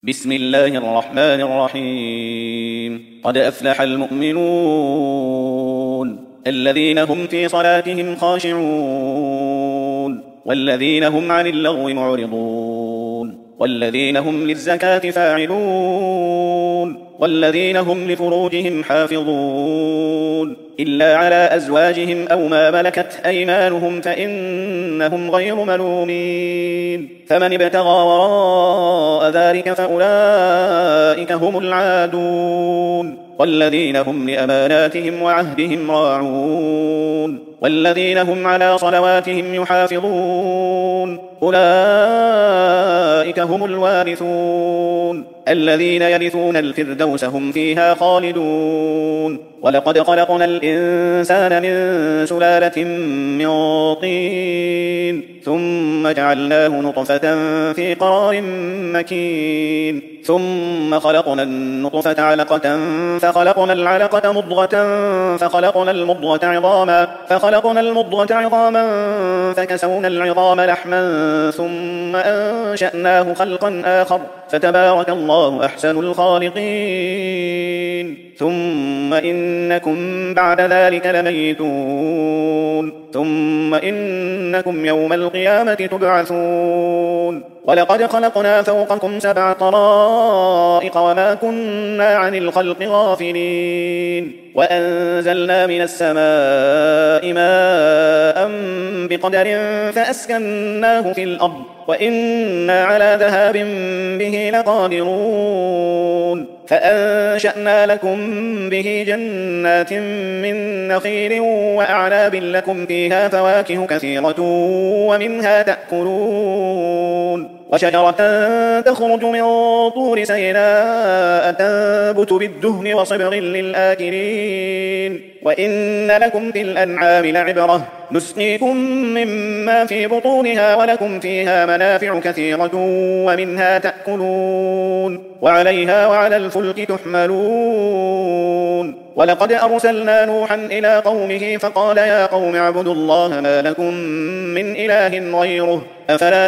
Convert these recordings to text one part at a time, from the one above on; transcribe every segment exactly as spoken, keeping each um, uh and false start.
بسم الله الرحمن الرحيم قد أفلح المؤمنون الذين هم في صلاتهم خاشعون والذين هم عن اللغو معرضون والذين هم للزكاة فاعلون والذين هم لفروجهم حافظون إلا على أزواجهم أو ما ملكت أيمانهم فإنهم غير ملومين فمن ابتغى وراء ذلك فأولئك هم العادون والذين هم لأماناتهم وعهدهم راعون والذين هم على صلواتهم يحافظون أولئك هم الوارثون الذين يرثون الفردوس هم فيها خالدون ولقد خلقنا الإنسان من سلالة من طين ثم جعلناه نطفة في قرار مكين ثم خلقنا النطفة علقة فخلقنا العلقة مضغة فخلقنا المضغة عظاما فخلقنا المضغة عظاما فكسونا العظام لحما ثم أنشأناه خلقا آخر فتبارك الله أحسن الخالقين ثم إنكم بعد ذلك لميتون ثم إنكم يوم القيامة تبعثون ولقد خلقنا فوقكم سبع طرائق وما كنا عن الخلق غافلين وأنزلنا من السماء ماء بقدر فأسكناه في الأرض وإنا على ذهاب به لقادرون فأنشأنا لكم به جنات من نخيل وأعناب لكم فيها فواكه كثيرة ومنها تأكلون وشجرة تخرج من طور سيناء تنبت بالدهن وصبغ للآكلين وإن لكم في الأنعام لعبرة نسقيكم مما في بطونها ولكم فيها منافع كثيرة ومنها تأكلون وعليها وعلى الفلك تحملون ولقد أرسلنا نوحا إلى قومه فقال يا قوم اعبدوا الله ما لكم من إله غيره أفلا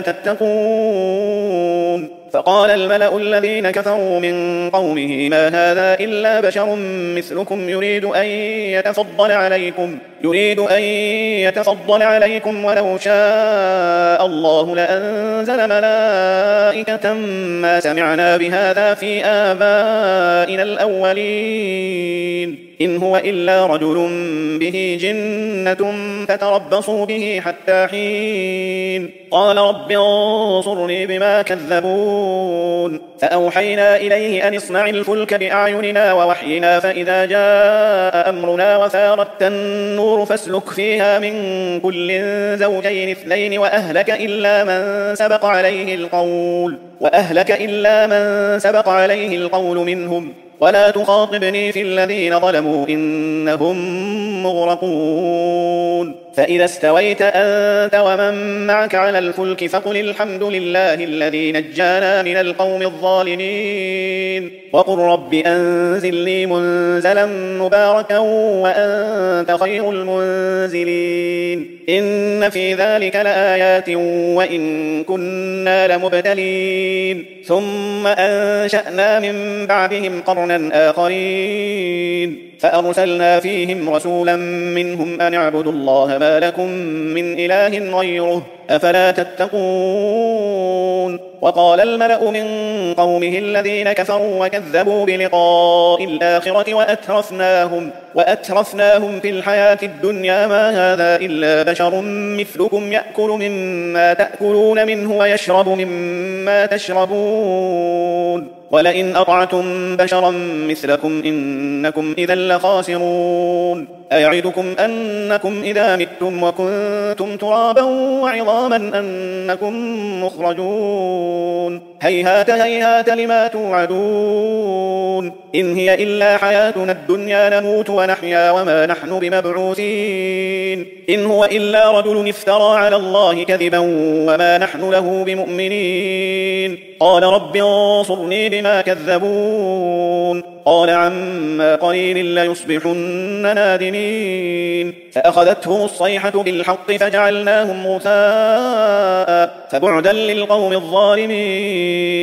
تتقون فقال الملأ الذين كفروا من قومه ما هذا إلا بشر مثلكم يريد أن يتفضل عليكم يريد أن يتفضل عليكم ولو شاء الله لأنزل ملائكة ما سمعنا بهذا في آبائنا الأولين إن هو إلا رجل به جنة فتربصوا به حتى حين قال رب انصرني بما كذبون فأوحينا إليه أن اصنع الفلك بأعيننا ووحينا فإذا جاء أمرنا وفارت النور فاسلك فيها من كل زوجين اثنين وأهلك إلا من سبق عليه القول وأهلك إلا من سبق عليه القول منهم ولا تخاطبني في الذين ظلموا إنهم مغرقون فإذا استويت أنت ومن معك على الفلك فقل الحمد لله الذي نجانا من القوم الظالمين وقل رب أنزل لي منزلا مباركا وأنت خير المنزلين إن في ذلك لآيات وإن كنا لمبتلين ثم أنشأنا من بعدهم قرنا آخرين فأرسلنا فيهم رسولا منهم أن اعبدوا الله ما لكم من إله غيره أفلا تتقون وقال الملأ من قومه الذين كفروا وكذبوا بلقاء الآخرة وأترفناهم, وأترفناهم في الحياة الدنيا ما هذا إلا بشر مثلكم يأكل مما تأكلون منه ويشرب مما تشربون ولئن أطعتم بشرا مثلكم إنكم إذا لخاسرون أيعدكم أنكم إذا متم وكنتم ترابا وعظاما أنكم مخرجون هيهات هيهات لما توعدون إن هي إلا حياتنا الدنيا نموت ونحيا وما نحن بمبعوثين إن هو إلا رجل افترى على الله كذبا وما نحن له بمؤمنين قال رب انصرني بما كذبون قال عما قليل ليصبحن نادمين فأخذتهم الصيحة بالحق فجعلناهم غثاء فبعدا للقوم الظالمين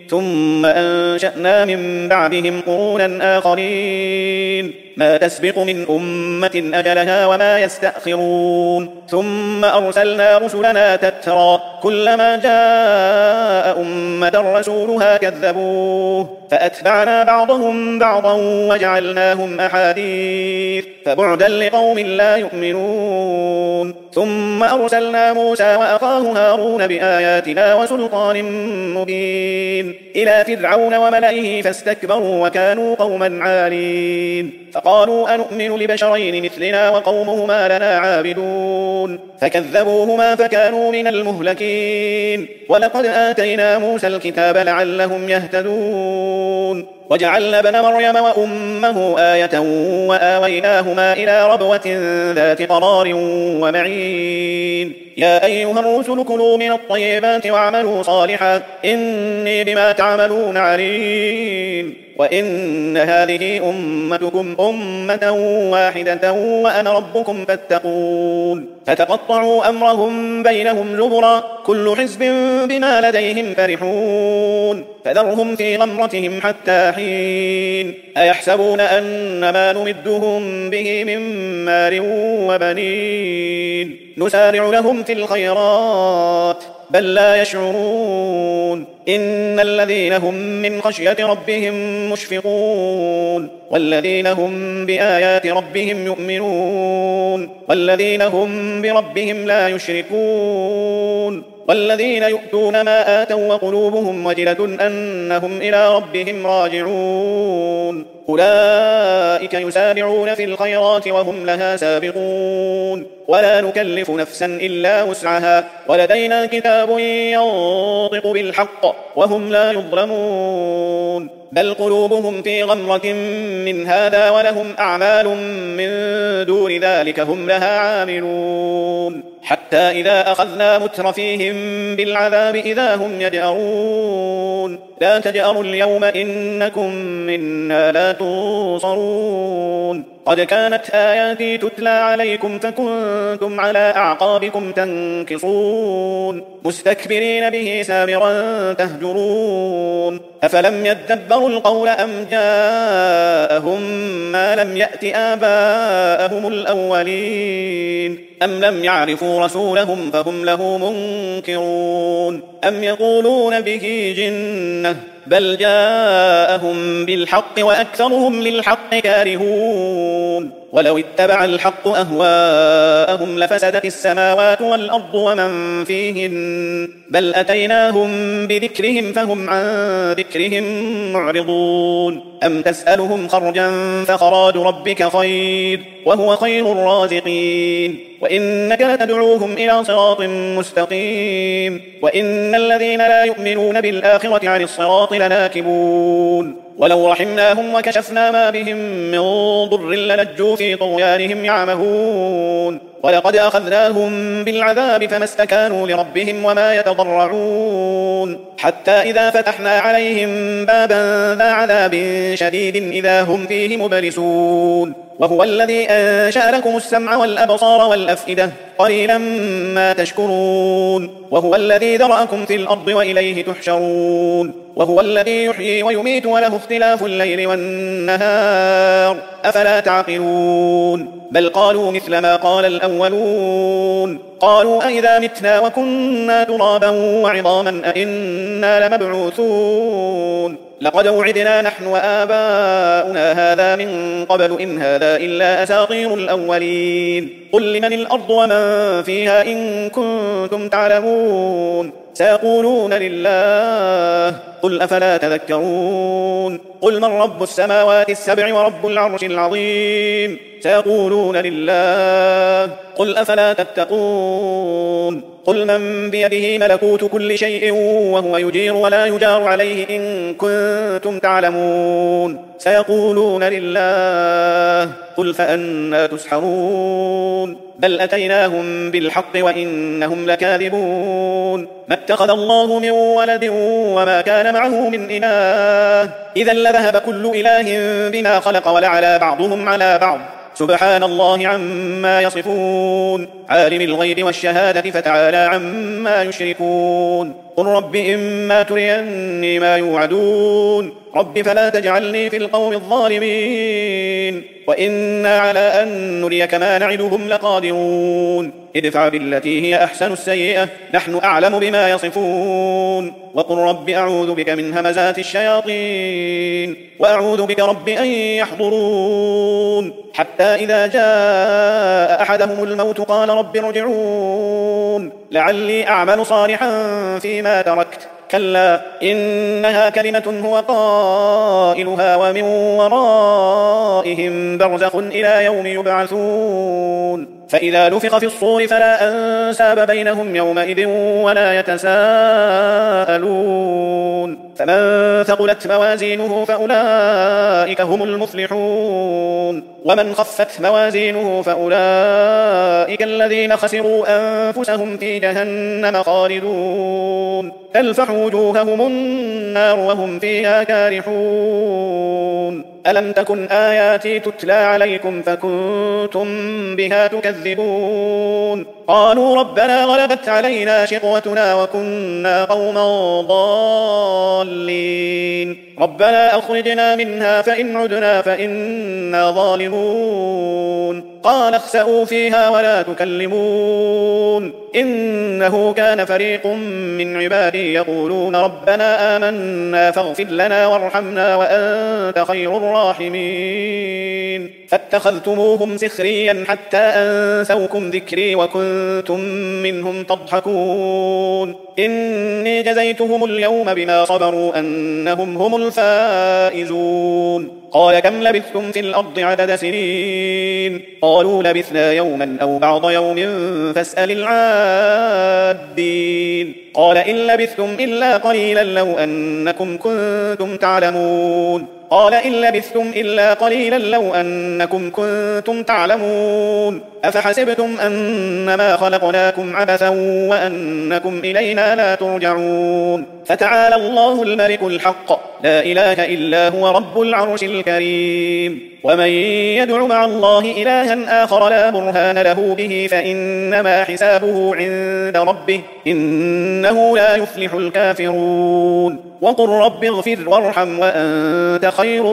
ثم أنشأنا من بعدهم قرونا آخرين ما تسبق من أمة أجلها وما يستأخرون ثم أرسلنا رسلنا تترى كلما جاء أمة رسولها كذبوه فأتبعنا بعضهم بعضا وجعلناهم أحاديث فبعدا لقوم لا يؤمنون ثم أرسلنا موسى وأخاه هارون بآياتنا وسلطان مبين إلى فرعون وملئه فاستكبروا وكانوا قوما عالين فقالوا أنؤمن لبشرين مثلنا وقومهما لنا عابدون فكذبوهما فكانوا من المهلكين ولقد آتينا موسى الكتاب لعلهم يهتدون وجعلنا ابن مريم وأمه آية وآويناهما إلى ربوة ذات قرار ومعين يا أيها الرسل كلوا من الطيبات واعملوا صالحا إني بما تعملون عليم وإن هذه أمتكم أمة واحدة وأنا ربكم فاتقون فتقطعوا أمرهم بينهم زبرا كل حزب بما لديهم فرحون فذرهم في غمرتهم حتى حين أيحسبون أن ما نمدهم به من مال وبنين نسارع لهم في الخيرات بل لا يشعرون إن الذين هم من خشية ربهم مشفقون والذين هم بآيات ربهم يؤمنون والذين هم بربهم لا يشركون والذين يؤتون ما آتوا وقلوبهم وجلة أنهم إلى ربهم راجعون أولئك يسارعون في الخيرات وهم لها سابقون ولا نكلف نفسا إلا وسعها ولدينا كتاب ينطق بالحق وهم لا يظلمون بل قلوبهم في غمرة من هذا ولهم أعمال من دون ذلك هم لها عاملون حتى إذا أخذنا مترفيهم بالعذاب إذا هم يجأرون لا تجأروا اليوم إنكم منا لا تنصرون قد كانت آياتي تتلى عليكم فكنتم على أعقابكم تنكصون مستكبرين به سامرا تهجرون أفلم يدبروا القول أم جاءهم ما لم يأت آباءهم الأولين أم لم يعرفوا رسولهم فهم له منكرون أم يقولون به جنة بل جاءهم بالحق وأكثرهم للحق كارهون ولو اتبع الحق أهواءهم لفسدت السماوات والأرض ومن فيهن بل أتيناهم بذكرهم فهم عن ذكرهم معرضون أم تسألهم خرجا فخراج ربك خير وهو خير الرازقين وإنك لتدعوهم إلى صراط مستقيم وإن الذين لا يؤمنون بالآخرة عن الصراط لناكبون ولو رحمناهم وكشفنا ما بهم من ضر للجوا في طغيانهم يعمهون ولقد أخذناهم بالعذاب فما استكانوا لربهم وما يتضرعون حتى إذا فتحنا عليهم بابا ذا عذاب شديد إذا هم فيه مبلسون وهو الذي أنشأ لكم السمع والأبصار والأفئدة قليلا ما تشكرون وهو الذي ذرأكم في الأرض وإليه تحشرون وهو الذي يحيي ويميت وله اختلاف الليل والنهار أفلا تعقلون بل قالوا مثل ما قال الأولون قالوا أئذا متنا وكنا ترابا وعظاما أئنا لمبعوثون لقد وعدنا نحن وآباؤنا هذا من قبل إن هذا إلا أساطير الأولين قل لمن الأرض ومن فيها إن كنتم تعلمون سيقولون لله قل أفلا تذكرون قل من رب السماوات السبع ورب العرش العظيم سيقولون لله قل أفلا تتقون قل من بيده ملكوت كل شيء وهو يجير ولا يجار عليه إن كنتم تعلمون سيقولون لله قل فأنى تسحرون بل أتيناهم بالحق وإنهم لكاذبون ما اتخذ الله من ولد وما كان معه من إله إذا لذهب كل إله بما خلق ولعلى بعضهم على بعض سبحان الله عما يصفون عالم الغيب والشهادة فتعالى عما يشركون قل رب إما تريني ما يوعدون رب فلا تجعلني في القوم الظالمين وإنا على أن نريك ما نعدهم لقادرون ادفع بالتي هي أحسن السيئة نحن أعلم بما يصفون وقل رب أعوذ بك من همزات الشياطين وأعوذ بك رب أن يحضرون حتى إذا جاء أحدهم الموت قال رب ارجعون لعلي أعمل صالحا فيما تركت كلا إنها كلمة هو قائلها ومن ورائهم برزخ إلى يوم يبعثون فإذا نفخ في الصور فلا أنساب بينهم يومئذ ولا يتساءلون فمن ثقلت موازينه فأولئك هم المفلحون ومن خفت موازينه فأولئك الذين خسروا أنفسهم في جهنم خالدون تلفح وجوههم النار وهم فيها كارحون ألم تكن آياتي تتلى عليكم فكنتم بها تكذبون قالوا ربنا غلبت علينا شقوتنا وكنا قوما ضالين ربنا أخرجنا منها فإن عدنا فإنا ظالمون قال اخسئوا فيها ولا تكلمون إنه كان فريق من عبادي يقولون ربنا آمنا فاغفر لنا وارحمنا وأنت خير الراحمين فاتخذتموهم سخريا حتى أنسوكم ذكري وكنتم منهم تضحكون إني جزيتهم اليوم بما صبروا أنهم هم الفائزون قال كم لبثتم في الأرض عدد سنين قالوا لبثنا يوما أو بعض يوم فاسأل العادين قال إن لبثتم إلا قليلا لو أنكم كنتم تعلمون قال إن لبثتم إلا قليلا لو أنكم كنتم تعلمون أفحسبتم أنما خلقناكم عبثا وأنكم إلينا لا ترجعون فتعالى الله الملك الحق لا إله إلا هو رب العرش الكريم ومن يدع مع الله إلها آخر لا برهان له به فإنما حسابه عند ربه إنه لا يفلح الكافرون وقل رب اغفر وارحم وأنت خير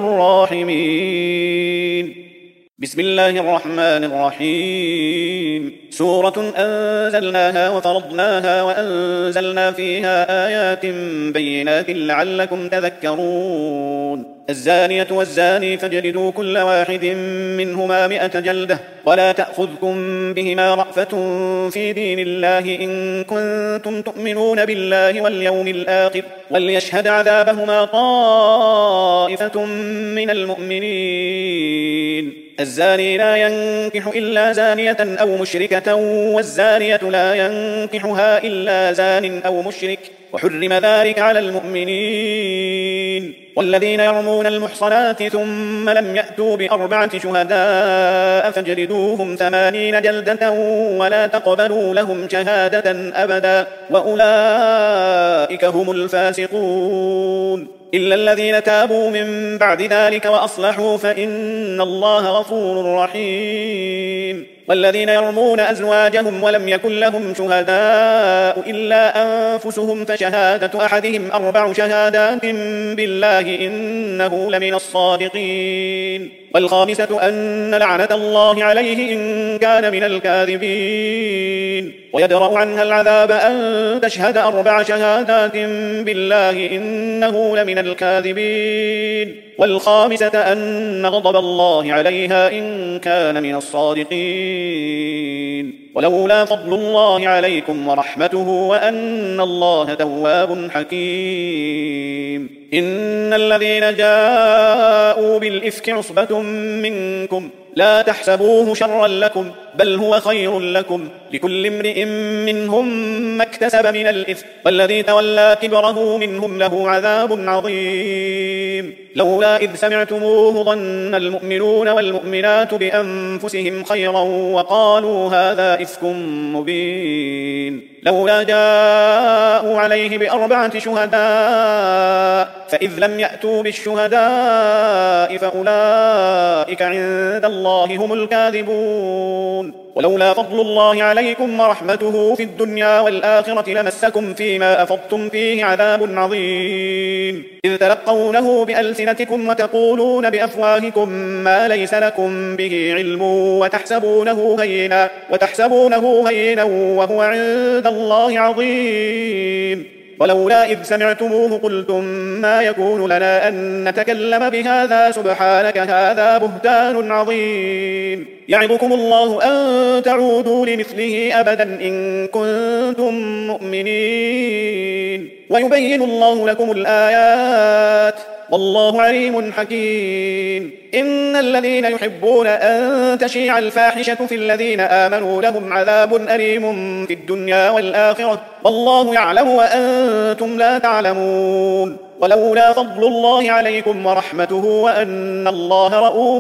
الراحمين بسم الله الرحمن الرحيم سورة أنزلناها وفرضناها وأنزلنا فيها آيات بينات لعلكم تذكرون الزانية والزاني فاجلدوا كل واحد منهما مئة جلدة ولا تأخذكم بهما رأفة في دين الله إن كنتم تؤمنون بالله واليوم الآخر وليشهد عذابهما طائفة من المؤمنين الزاني لا ينكح إلا زانية أو مشركة والزانية لا ينكحها إلا زان أو مشرك وحرم ذلك على المؤمنين والذين يرمون المحصنات ثم لم يأتوا بأربعة شهداء فاجلدوهم ثمانين جلدة ولا تقبلوا لهم شهادة أبدا وأولئك هم الفاسقون إلا الذين تابوا من بعد ذلك وأصلحوا فإن الله غفور رحيم والذين يرمون أزواجهم ولم يكن لهم شهداء إلا أنفسهم فشهادة أحدهم أربع شهادات بالله إنه لمن الصادقين والخامسة أن لعنة الله عليه إن كان من الكاذبين ويدرأ عنها العذاب أن تشهد أربع شهادات بالله إنه لمن الكاذبين والخامسة أن غضب الله عليها إن كان من الصادقين ولولا فضل الله عليكم ورحمته وأن الله تواب حكيم إن الذين جاءوا بالإفك عصبة منكم لا تحسبوه شرا لكم بل هو خير لكم لكل امرئ منهم ما اكتسب من الإثم والذي تولى كبره منهم له عذاب عظيم لولا إذ سمعتموه ظن المؤمنون والمؤمنات بأنفسهم خيرا وقالوا هذا إفك مبين لولا جاءوا عليه بأربعة شهداء فإذ لم يأتوا بالشهداء فأولئك عند الله هم الكاذبون ولولا فضل الله عليكم ورحمته في الدنيا والآخرة لمسكم فيما أفضتم فيه عذاب عظيم إذ تلقونه بألسنتكم وتقولون بأفواهكم ما ليس لكم به علم وتحسبونه هينا وتحسبونه هينا وهو عند الله عظيم ولولا إذ سمعتموه قلتم ما يكون لنا أن نتكلم بهذا سبحانك هذا بهتان عظيم يعظكم الله أن تعودوا لمثله أبدا إن كنتم مؤمنين ويبين الله لكم الآيات والله عليم حكيم إن الذين يحبون أن تشيع الفاحشة في الذين آمنوا لهم عذاب أليم في الدنيا والآخرة والله يعلم وأنتم لا تعلمون ولولا فضل الله عليكم ورحمته وأن الله رؤوف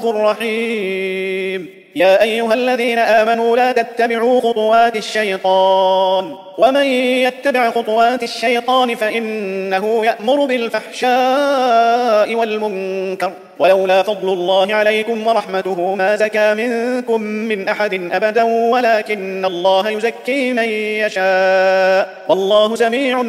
رحيم يا أيها الذين آمنوا لا تتبعوا خطوات الشيطان ومن يتبع خطوات الشيطان فإنه يأمر بالفحشاء والمنكر ولولا فضل الله عليكم ورحمته ما زكى منكم من أحد أبدا ولكن الله يزكي من يشاء والله سميع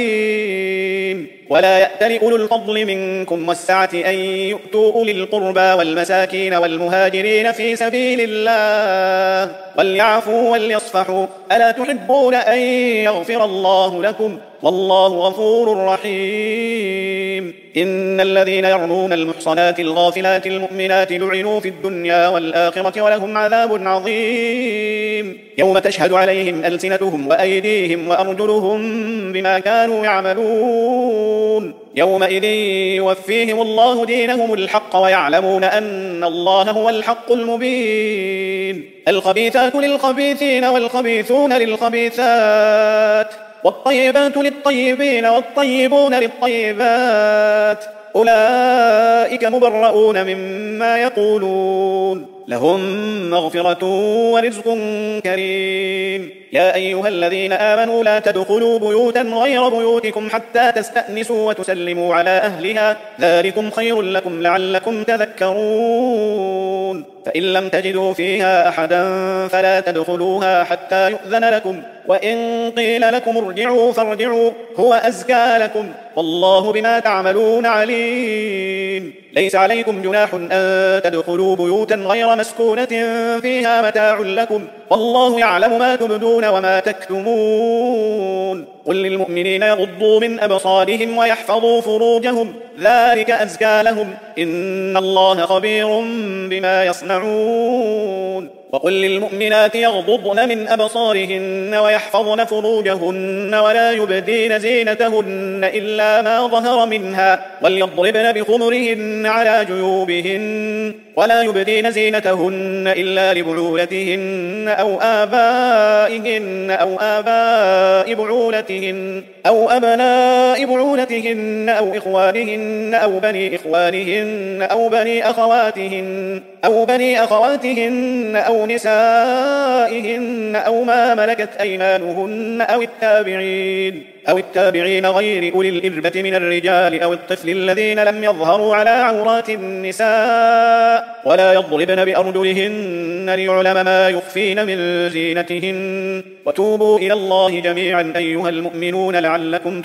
عليم ولا يأتل أولو الفضل منكم والسعة أن يؤتوا أولي القربى والمساكين والمهاجرين في سبيل الله وليعفوا وليصفحوا ألا تحبون أن يغفر الله لكم والله غفور رحيم إن الذين يرمون المحصنات الغافلات المؤمنات لعنوا في الدنيا والآخرة ولهم عذاب عظيم يوم تشهد عليهم ألسنتهم وأيديهم وأرجلهم بما كانوا يعملون يومئذ يوفيهم الله دينهم الحق ويعلمون أن الله هو الحق المبين الخبيثات للخبيثين والخبيثون للخبيثات والطيبات للطيبين والطيبون للطيبات أولئك مبرؤون مما يقولون لهم مغفرة ورزق كريم يا أيها الذين آمنوا لا تدخلوا بيوتا غير بيوتكم حتى تستأنسوا وتسلموا على أهلها ذلكم خير لكم لعلكم تذكرون فإن لم تجدوا فيها أحدا فلا تدخلوها حتى يؤذن لكم وإن قيل لكم ارجعوا فارجعوا هو أزكى لكم والله بما تعملون عليم ليس عليكم جناح أن تدخلوا بيوتا غير مسكونة فيها متاع لكم والله يعلم ما تبدون وما تكتمون قل للمؤمنين يغضوا من أبصارهم ويحفظوا فروجهم ذلك أزكى لهم إن الله خبير بما يصنعون وقل للمؤمنات يغضضن من أبصارهن ويحفظن فروجهن ولا يبدين زينتهن إلا ما ظهر منها وليضربن بخمرهن على جيوبهن ولا يبدين زينتهن إلا لبعولتهن أو آبائهن أو آباء بعولتهن أو أبناء بعولتهن أو إخوانهن أو بني إخوانهن أو بني أخواتهن أو بني أخواتهن أو نسائهن أو ما ملكت أيمانهن أو التابعين أو التابعين غير أولي الإربة من الرجال أو الطفل الذين لم يظهروا على عورات النساء ولا يضربن بأرجلهن ليعلم ما يخفين من زينتهن وتوبوا إلى الله جميعا أيها المؤمنون لعلكم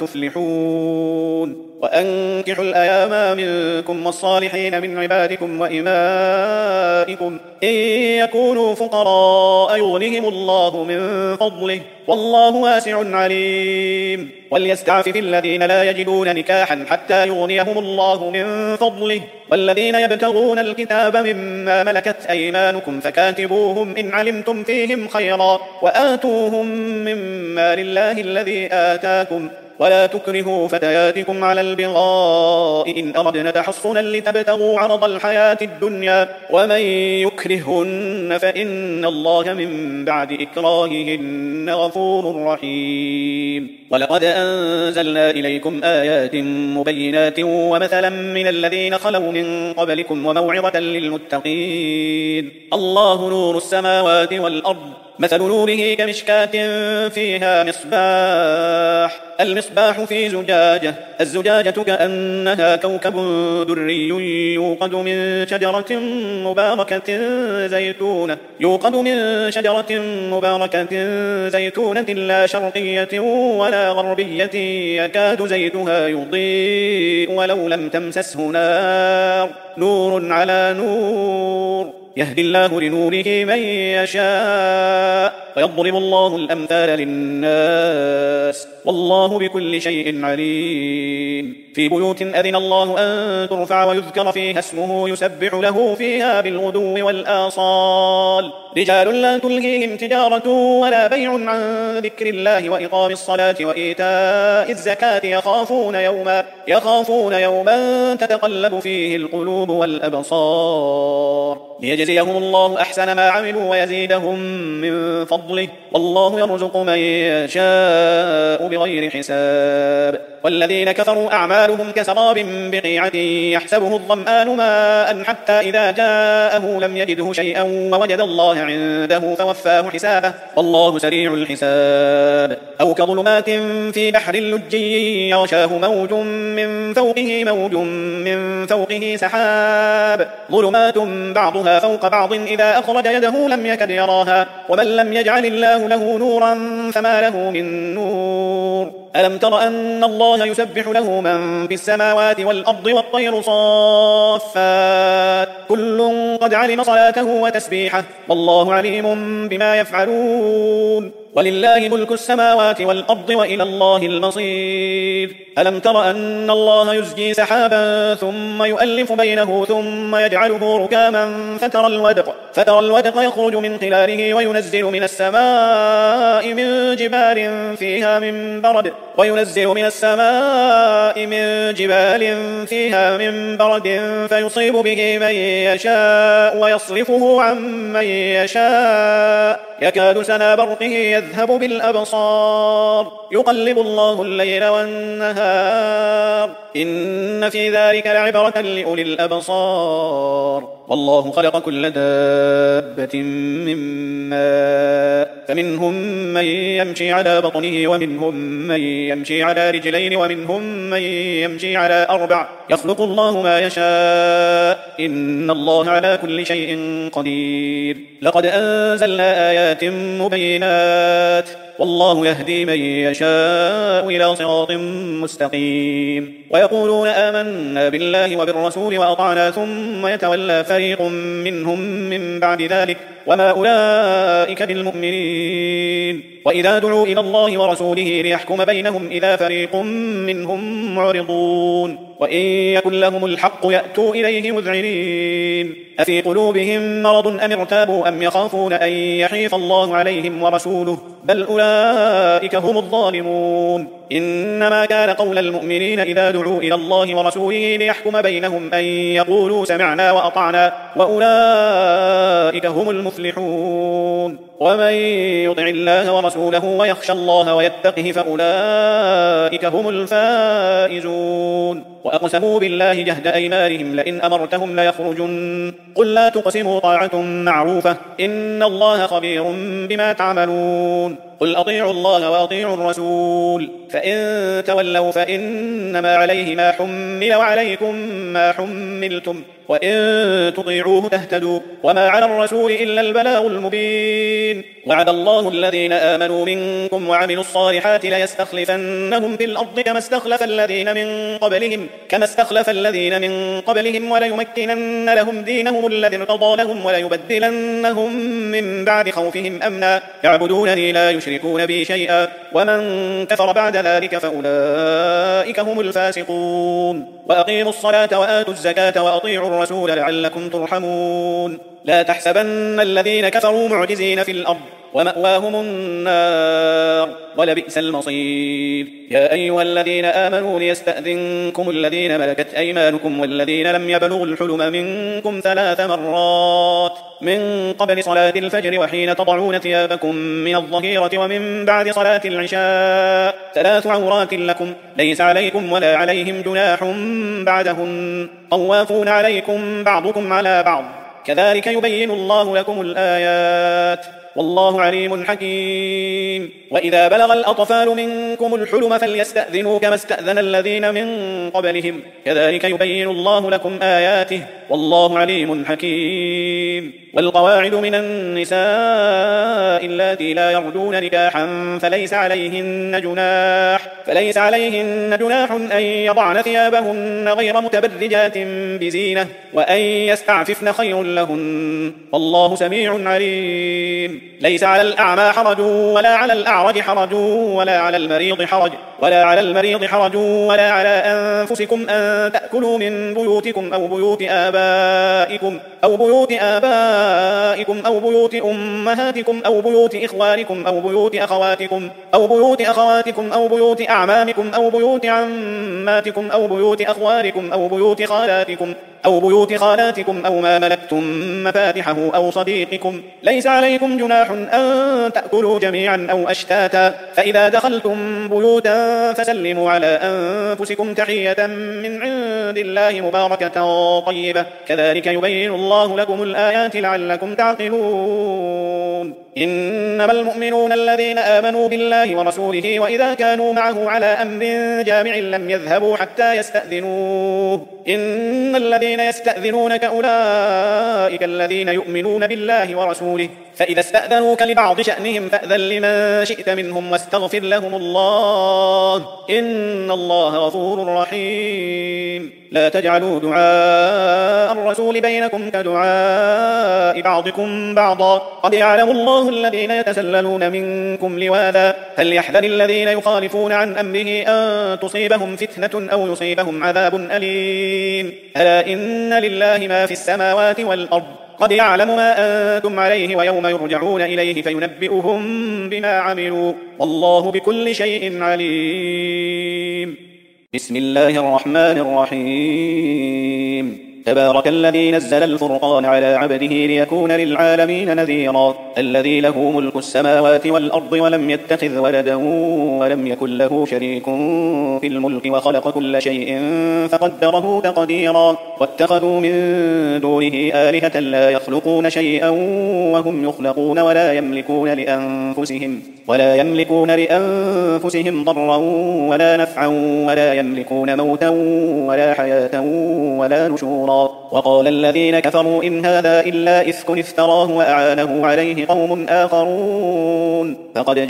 تفلحون وأنكحوا الأيام منكم والصالحين من عبادكم وإمائكم إن يكونوا فقراء يغنهم الله من فضله والله واسع عليم وليستعفف الذين لا يجدون نكاحا حتى يغنيهم الله من فضله والذين يبتغون الكتاب مما ملكت أيمانكم فكاتبوهم إن علمتم فيهم خيرا وآتوهم مما لله الذي آتاكم ولا تكرهوا فتياتكم على البغاء إن أردنا تحصنا لتبتغوا عرض الحياة الدنيا ومن يكرهن فإن الله من بعد إكراههن غفور رحيم ولقد أنزلنا إليكم آيات مبينات ومثلا من الذين خلوا من قبلكم وموعظة للمتقين الله نور السماوات والأرض مثل نوره كمشكاة فيها مصباح، المصباح في زجاجة، الزجاجة كأنها كوكب دري يوقد من شجرة مباركة زيتونة يوقد من شجرة مباركة زيتونة لا شرقية ولا غربية يكاد زيتها يضيء ولو لم تمسسه نار، نور على نور، يهدي الله لنوره من يشاء ويضرب الله الأمثال للناس والله بكل شيء عليم. في بيوت أذن الله أن ترفع ويذكر فيها اسمه يسبح له فيها بالغدو والآصال، رجال لا تلهيهم تجارة ولا بيع عن ذكر الله وإقام الصلاة وإيتاء الزكاة يخافون يوما يخافون يوما تتقلب فيه القلوب والأبصار، ليجزيهم الله أحسن ما عملوا ويزيدهم من فضله والله يرزق من يشاء بغير حساب. والذين كفروا أعمالهم كسراب بقيعة يحسبه الظمآن ماء حتى إذا جاءه لم يجده شيئا ووجد الله عنده فوفاه حسابه والله سريع الحساب. أو كظلمات في بحر لجي يغشاه موج من فوقه موج من فوقه سحاب، ظلمات بعضها فوق بعض إذا أخرج يده لم يكد يراها ومن لم يجعل الله له نورا فما له من نور. ألم تر أن الله يسبح له من في السماوات والأرض والطير صافات كل قد علم صلاته وتسبيحه والله عليم بما يفعلون. ولله ملك السماوات والأرض وإلى الله المصير. ألم تر أن الله يزجي سحابا ثم يؤلف بينه ثم يجعله ركاما فترى الودق, فترى الودق يخرج من خلاله وينزل من السماء من جبال فيها من برد وينزل من السماء من جبال فيها من برد فيصيب به من يشاء ويصرفه عن من يشاء يكاد سنا برقه يذهب بالأبصار يقلب الله الليل والنهار إن في ذلك لعبرة لأولي الأبصار. والله خلق كل دابة من ماء فمنهم من يمشي على بطنه ومنهم من يمشي على رجلين ومنهم من يمشي على أربع يخلق الله ما يشاء إن الله على كل شيء قدير. لقد أنزلنا آيات مبينات والله يهدي من يشاء إلى صراط مستقيم. ويقولون آمنا بالله وبالرسول وأطعنا ثم يتولى فريق منهم من بعد ذلك وما أولئك بالمؤمنين. وإذا دعوا إلى الله ورسوله ليحكم بينهم إذا فريق منهم معرضون وإن يكن لهم الحق يأتوا إليه مذعنين. أفي قلوبهم مرض أم ارتابوا أم يخافون أن يحيف الله عليهم ورسوله بل أولئك هم الظالمون. إنما كان قول المؤمنين إذا دعوا إلى الله ورسوله ليحكم بينهم أن يقولوا سمعنا وأطعنا وأولئك هم المفلحون. ومن يطع الله ورسوله ويخشى الله ويتقه فأولئك هم الفائزون. وأقسموا بالله جهد أيمانهم لئن أمرتهم ليخرجن قل لا تقسموا طاعة معروفة إن الله خبير بما تعملون. قل أطيعوا الله وأطيعوا الرسول فإن تولوا فإنما عليه ما حمل وعليكم ما حملتم وإن تطيعوه تهتدوا وما على الرسول إلا البلاغ المبين. وعد الله الذين آمنوا منكم وعملوا الصالحات ليستخلفنهم في الأرض كما استخلف الذين من قبلهم كما استخلف الذين من قبلهم وليمكنن لهم دينهم الذي ارتضى لهم وليبدلنهم من بعد خوفهم أمنا يعبدونني لا يشركون بي شيئا ومن كفر بعد ذلك فأولئك هم الفاسقون. وأقيموا الصلاة وآتوا الزكاة وأطيعوا الرسول لعلكم ترحمون. لا تحسبن الذين كفروا معجزين في الأرض ومأواهم النار ولبئس المصير. يا أيها الذين آمنوا ليستأذنكم الذين ملكت أيمانكم والذين لم يبلغوا الحلم منكم ثلاث مرات من قبل صلاة الفجر وحين تضعون ثيابكم من الظهيرة ومن بعد صلاة العشاء ثلاث عورات لكم ليس عليكم ولا عليهم جناح بعدهن طوافون عليكم بعضكم على بعض كذلك يبين الله لكم الآيات والله عليم حكيم. وإذا بلغ الأطفال منكم الحلم فليستأذنوا كما استأذن الذين من قبلهم كذلك يبين الله لكم آياته والله عليم حكيم. والقواعد من النساء اللاتي لا يرجون نكاحا فليس عليهن جناح فليس عليهن جناح أن يضعن ثيابهن غير متبرجات بزينة وأن يستعففن خير لهن والله سميع عليم. ليس على الأعمى حرج ولا على الأعرج حرج ولا على المريض حرج ولا على المريض حرج ولا على أنفسكم أن تأكلوا من بيوتكم أو بيوت آبائكم أو بيوت آبائكم أو بيوت أمهاتكم أو بيوت إخوانكم أو بيوت أخواتكم أو بيوت أخواتكم أو بيوت أعمامكم أو بيوت عماتكم أو بيوت أخوالكم أو بيوت خالاتكم أو بيوت خالاتكم أو ما ملكتم مفاتحه أو صديقكم. ليس عليكم جناح أن تأكلوا جميعا أو أشتاتا فإذا دخلتم بيوتا فسلموا على أنفسكم تحية من عند الله مباركة طيبة كذلك يبين الله لكم الآيات لعلكم تعقلون. إنما المؤمنون الذين آمنوا بالله ورسوله وإذا كانوا معه على أمر جامع لم يذهبوا حتى يستأذنوه إن الذين يستأذنونك أولئك الذين يؤمنون بالله ورسوله فإذا استأذنوك لبعض شأنهم فأذن لمن شئت منهم واستغفر لهم الله إن الله غفور رحيم. لا تجعلوا دعاء الرسول بينكم كدعاء بعضكم بعضا قد يعلم الله الذين يتسللون منكم لواذا فليحذر الذين يخالفون عن أمره أن تصيبهم فتنة أو يصيبهم عذاب أليم. ألا إن لله ما في السماوات والأرض قد يعلم ما أنتم عليه ويوم يرجعون إليه فينبئهم بما عملوا والله بكل شيء عليم. بسم الله الرحمن الرحيم. تبارك الذي نزل الفرقان على عبده ليكون للعالمين نذيرا الذي له ملك السماوات والأرض ولم يتخذ ولدا ولم يكن له شريك في الملك وخلق كل شيء فقدره تقديرا واتخذوا من دونه آلهة لا يخلقون شيئا وهم يخلقون ولا يملكون لأنفسهم ولا يملكون لأنفسهم ضرا ولا نفعا ولا يملكون موتا ولا حياة ولا نشورا. وقال الذين كفروا إن هذا إلا إفك افتراه وأعانه عليه قوم آخرون فقد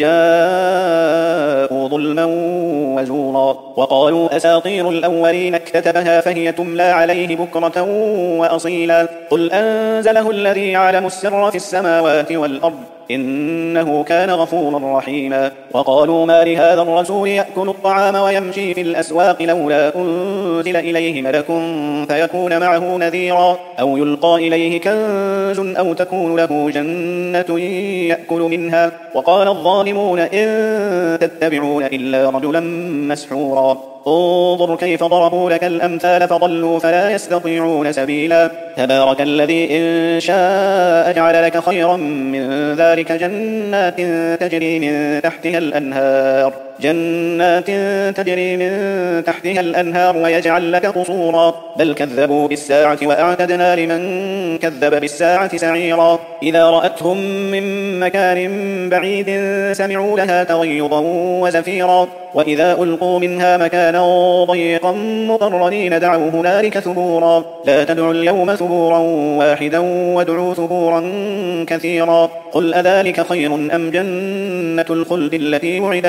جاءوا ظلما وزورا. وقالوا أساطير الأولين اكتتبها فهي تملى عليه بكرة وأصيلا قل أنزله الذي يعلم السر في السماوات والأرض إنه كان غفورا رحيما. وقالوا ما لهذا الرسول يأكل الطعام ويمشي في الأسواق لولا أنزل إليه ملك فيكون معه نذيرا أو يلقى إليه كنز أو تكون له جنة يأكل منها. وقال الظالمون إن تتبعون إلا رجلا مسحورا انظر كيف ضربوا لك الأمثال فضلوا فلا يستطيعون سبيلا. تبارك الذي إن شاء جعل لك خيرا من ذلك جنات تجري من تحتها الأنهار جنات تجري من تحتها الأنهار ويجعل لك قصورا بل كذبوا بالساعة وأعتدنا لمن كذب بالساعة سعيرا. إذا رأتهم من مكان بعيد سمعوا لها تغيظا وزفيرا وإذا ألقوا منها مكانا ضيقا مقرنين دعوا هنالك ثبورا لا تدعوا اليوم ثبورا واحدا وادعوا ثبورا كثيرا. قل أذلك خير أم جنة الخلد التي وعد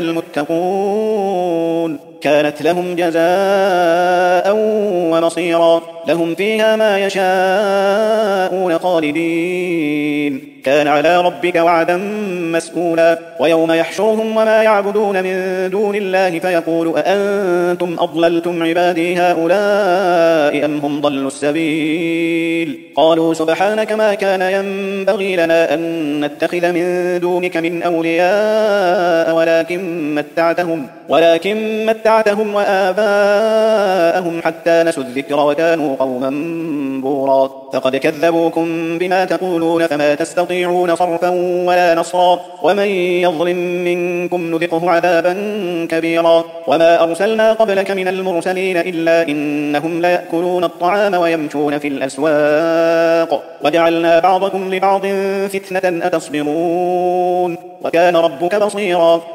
المتقون كانت لهم جزاء ومصيرا لهم فيها ما يشاءون خالدين كان على ربك وعدا مسئولا. ويوم يحشرهم وما يعبدون من دون الله فيقول أأنتم أضللتم عبادي هؤلاء أم هم ضلوا السبيل قالوا سبحانك ما كان ينبغي لنا أن نتخذ من دونك من أولياء ولكن متعتهم ولكن متعتهم متعتهم وآباءهم حتى نسوا الذكر وكانوا قوما بورا فقد كذبوكم بما تقولون فما تستطيعون صرفا ولا نصرا ومن يظلم منكم نذقه عذابا كبيرا وما أرسلنا قبلك من المرسلين إلا إنهم ليأكلون الطعام ويمشون في الأسواق وجعلنا بعضكم لبعض فتنة أتصبرون وكان ربك بصيرا